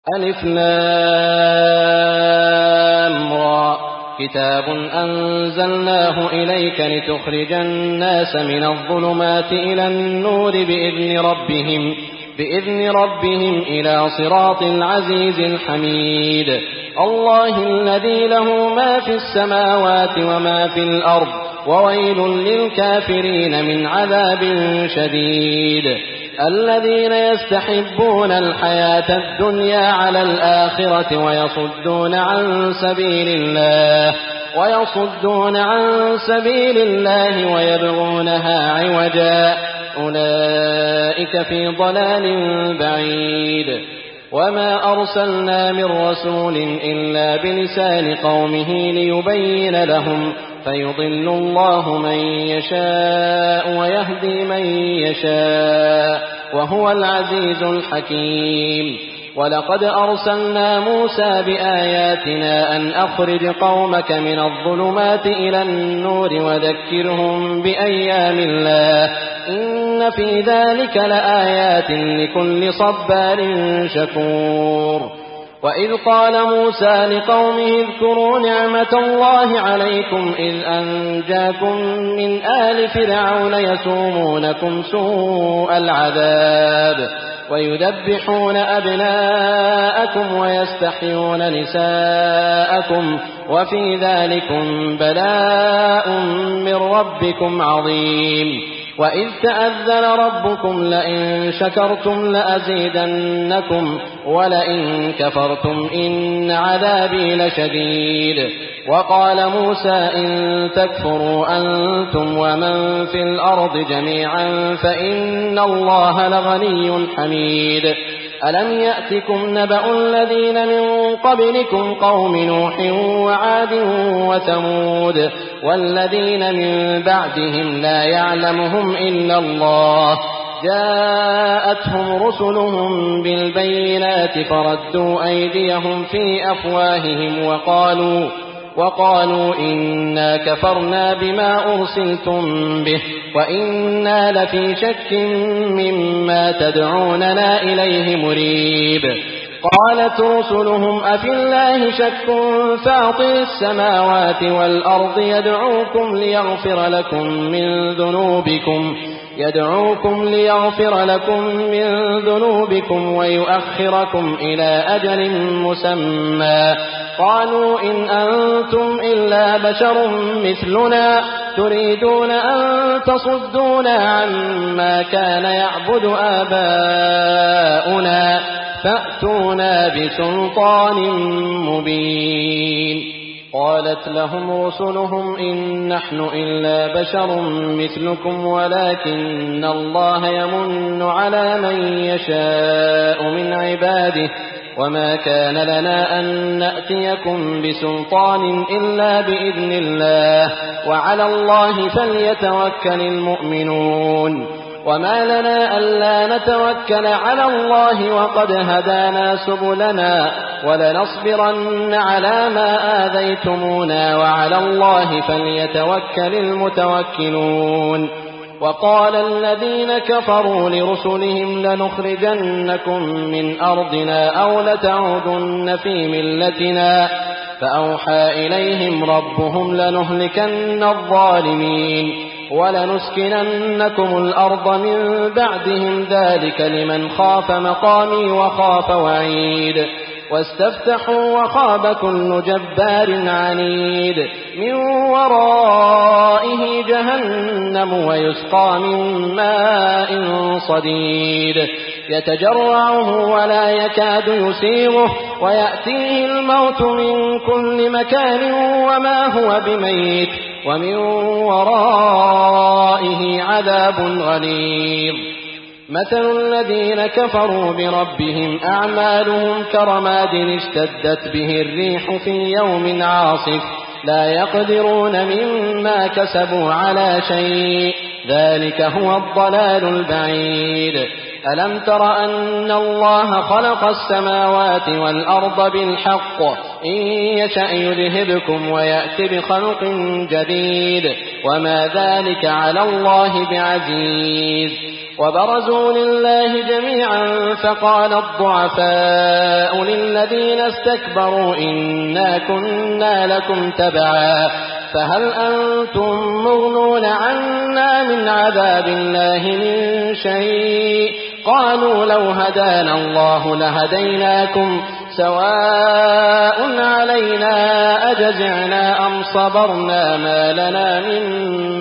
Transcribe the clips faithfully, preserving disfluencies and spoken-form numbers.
ألف لام را كتاب أنزلناه إليك لتخرج الناس من الظلمات إلى النور بإذن ربهم بإذن ربهم إلى صراط العزيز الحميد الله الذي له ما في السماوات وما في الأرض وويل للكافرين من عذاب شديد الذين يستحبون الحياة الدنيا على الآخرة ويصدون عن سبيل الله ويصدون عن سبيل الله ويبغونها عوجا أولئك في ضلال بعيد وما أرسلنا من رسول إلا بلسان قومه ليبين لهم فيضل الله من يشاء ويهدي من يشاء وهو العزيز الحكيم ولقد أرسلنا موسى بآياتنا أن أخرج قومك من الظلمات إلى النور وذكرهم بأيام الله إن في ذلك لآيات لكل صبار شكور وإذ قال موسى لقومه اذكروا نعمة الله عليكم إذ أنجاكم من آل فرعون يسومونكم سوء العذاب ويذبحون أبناءكم ويستحيون نساءكم وفي ذلكم بلاء من ربكم عظيم وإذ تأذن ربكم لئن شكرتم لأزيدنكم ولئن كفرتم إن عذابي لشديد وقال موسى إن تكفروا أنتم ومن في الأرض جميعا فإن الله لغني حميد ألم يأتكم نبأ الذين من قبلكم قوم نوح وعاد وثمود والذين من بعدهم لا يعلمهم إلا الله جاءتهم رسلهم بالبينات فردوا أيديهم في أفواههم وقالوا وقالوا إنا كفرنا بما أرسلتم به وإنا لفي شك مما تدعوننا إليه مريب قالت رسلهم أفي الله شك فاطر السماوات والأرض يدعوكم ليغفر لكم من ذنوبكم يدعوكم ليغفر لكم من ذنوبكم ويؤخركم إلى أجل مسمى قالوا إن أنتم إلا بشر مثلنا تريدون أن تصدونا عما كان يعبد آباؤنا فأتونا بسلطان مبين قالت لهم رسلهم إن نحن إلا بشر مثلكم ولكن الله يمن على من يشاء من عباده وما كان لنا أن نأتيكم بسلطان إلا بإذن الله وعلى الله فليتوكل المؤمنون وما لنا ألا نتوكل على الله وقد هدانا سبلنا ولنصبرن على ما آذيتمونا وعلى الله فليتوكل المتوكلون وقال الذين كفروا لرسلهم لنخرجنكم من أرضنا أو لتعودن في ملتنا فأوحى إليهم ربهم لنهلكن الظالمين ولنسكننكم الأرض من بعدهم ذلك لمن خاف مقامي وخاف وعيد واستفتحوا وخاب كل جبار عنيد من ورائه جهنم ويسقى من ماء صديد يتجرعه ولا يكاد يسيغه ويأتيه الموت من كل مكان وما هو بميت ومن ورائه عذاب غليظ مثل الذين كفروا بربهم أعمالهم كرماد اشتدت به الريح في يوم عاصف لا يقدرون مما كسبوا على شيء ذلك هو الضلال البعيد ألم تر أن الله خلق السماوات والأرض بالحق إن يشأ يذهبكم ويأتي بخلق جديد وما ذلك على الله بعزيز وبرزوا لله جميعا فقال الضعفاء للذين استكبروا إنا كنا لكم تبعا فهل أنتم مغنون عنا من عذاب الله من شيء قالوا لو هدانا الله لهديناكم سواء علينا أجزعنا أم صبرنا ما لنا من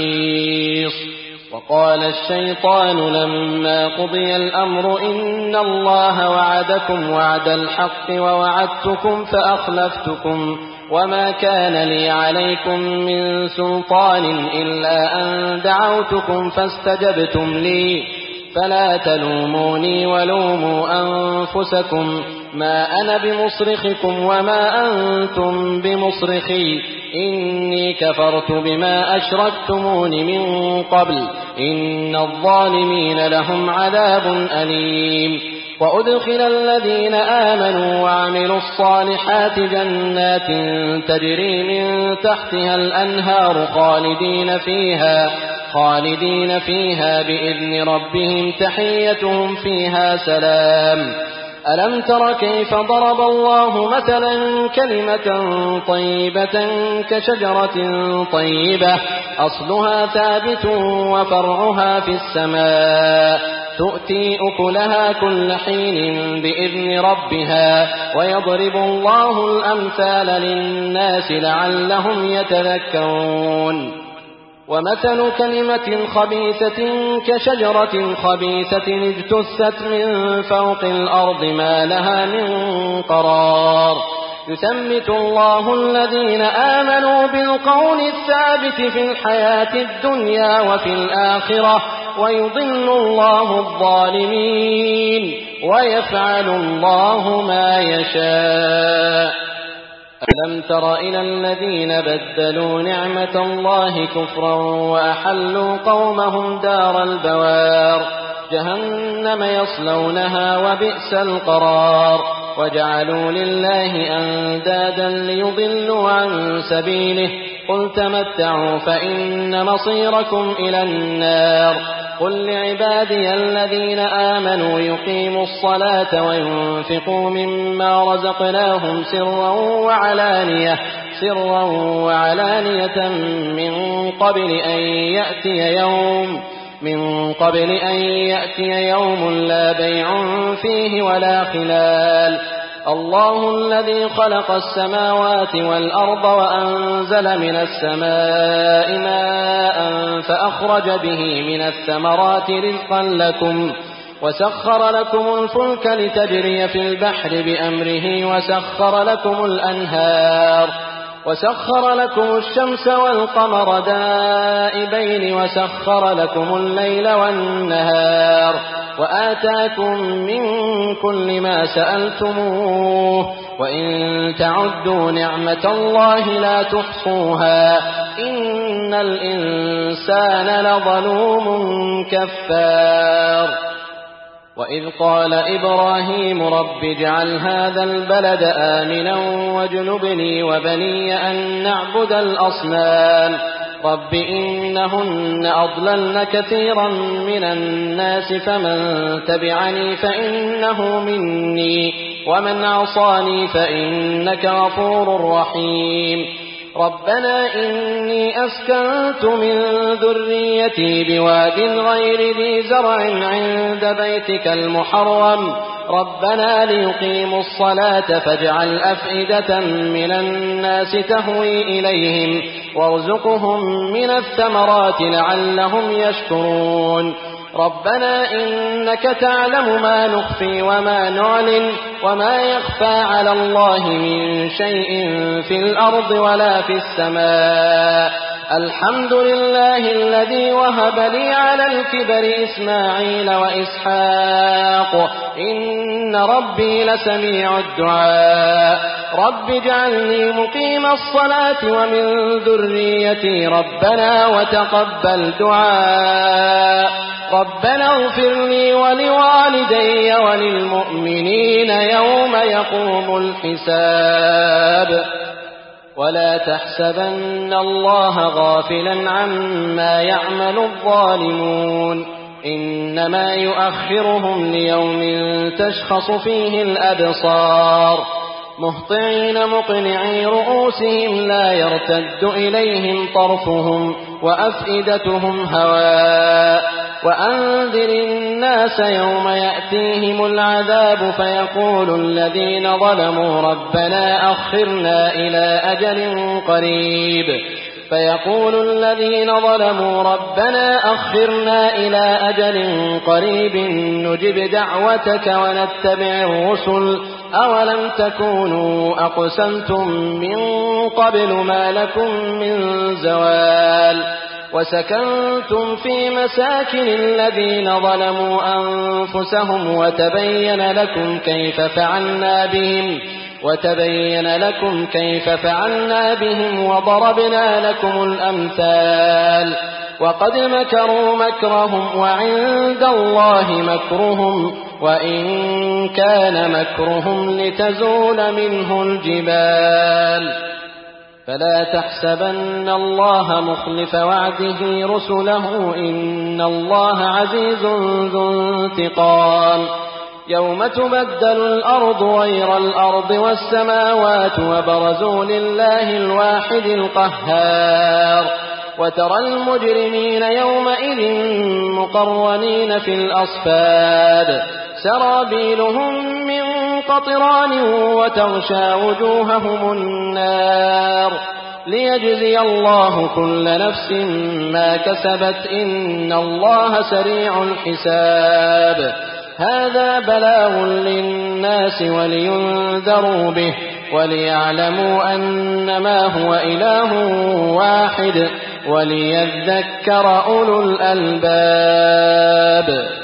محيص وقال الشيطان لما قضي الأمر إن الله وعدكم وعد الحق ووعدتكم فأخلفتكم وما كان لي عليكم من سلطان إلا أن دعوتكم فاستجبتم لي فلا تلوموني ولوموا أنفسكم ما أنا بمصرخكم وما أنتم بمصرخي إني كفرت بما أشركتمون من قبل إن الظالمين لهم عذاب أليم وأدخل الذين آمنوا وعملوا الصالحات جنات تجري من تحتها الأنهار خالدين فيها خالدين فيها بإذن ربهم تحيتهم فيها سلام ألم تر كيف ضرب الله مثلا كلمة طيبة كشجرة طيبة أصلها ثابت وفرعها في السماء تؤتي أكلها كل حين بإذن ربها ويضرب الله الأمثال للناس لعلهم يتذكرون ومثل كلمة خبيثة كشجرة خبيثة اجتثت من فوق الأرض ما لها من قرار يثبت الله الذين آمنوا بالقول الثابت في الحياة الدنيا وفي الآخرة ويضل الله الظالمين ويفعل الله ما يشاء ألم تر إلى الذين بدلوا نعمة الله كفرا وأحلوا قومهم دار البوار جهنم يصلونها وبئس القرار وجعلوا لله أندادا ليضلوا عن سبيله قل تمتعوا فإن مصيركم إلى النار قل لعبادي الذين آمنوا يقيموا الصلاة وينفقوا مما رزقناهم سرا وعلانية سرا وعلانية من قبل أن يأتي يوم من قبل أن يأتي يوم لا بيع فيه ولا خلال الله الذي خلق السماوات والأرض وأنزل من السماء ماء فأخرج به من الثمرات رزقا لكم وسخر لكم الفلك لتجري في البحر بأمره وسخر لكم الأنهار وسخر لكم الشمس والقمر دائبين وسخر لكم الليل والنهار وآتاكم من كل ما سألتموه وإن تعدوا نعمة الله لا تحصوها إن الإنسان لظلوم كفار وإذ قال إبراهيم رب اجعل هذا البلد آمنا واجنبني وبني أن نعبد الأصنام رب إنهن أضللن كثيرا من الناس فمن تبعني فإنه مني ومن عصاني فإنك غفور رحيم ربنا إني أسكنت من ذريتي بواد غير ذي زرع عند بيتك المحرم ربنا ليقيموا الصلاة فاجعل أفئدة من الناس تهوي إليهم وارزقهم من الثمرات لعلهم يشكرون ربنا إنك تعلم ما نخفي وما نعلن وما يخفى على الله من شيء في الأرض ولا في السماء الحمد لله الذي وهب لي على الكبر إسماعيل وإسحاق إن ربي لسميع الدعاء رب اجعلني مقيم الصلاة ومن ذريتي ربنا وتقبل دعاء ربنا اغفر لي ولوالدي وللمؤمنين يوم يقوم الحساب ولا تحسبن الله غافلا عما يعمل الظالمون إنما يؤخرهم ليوم تشخص فيه الأبصار مهطعين مقنعي رؤوسهم لا يرتد إليهم طرفهم وأفئدتهم هواء وأنذر الناس يوم يأتيهم العذاب فيقول الذين ظلموا ربنا أخرنا إلى أجل قريب فيقول الذين ظلموا ربنا أخرنا إلى أجل قريب نجب دعوتك ونتبع الرسل أولم تكونوا أقسمتم من قبل ما لكم من زوال وسكنتم في مساكن الذين ظلموا أنفسهم وتبين لكم كيف فعلنا بهم وتبين لكم كيف فعلنا بهم وضربنا لكم الأمثال وقد مكروا مكرهم وعند الله مكرهم وإن كان مكرهم لتزول منه الجبال فلا تحسبن الله مخلف وعده رسله إن الله عزيز ذو انتقام يوم تبدل الأرض غير الأرض والسماوات وبرزوا لله الواحد القهار وترى المجرمين يومئذ مقرنين في الأصفاد سرابيلهم من قطران وتغشى وجوههم النار ليجزي الله كل نفس ما كسبت إن الله سريع الحساب هذا بلاغ للناس ولينذروا به وليعلموا أنما هو إله واحد وليذكر أولو الألباب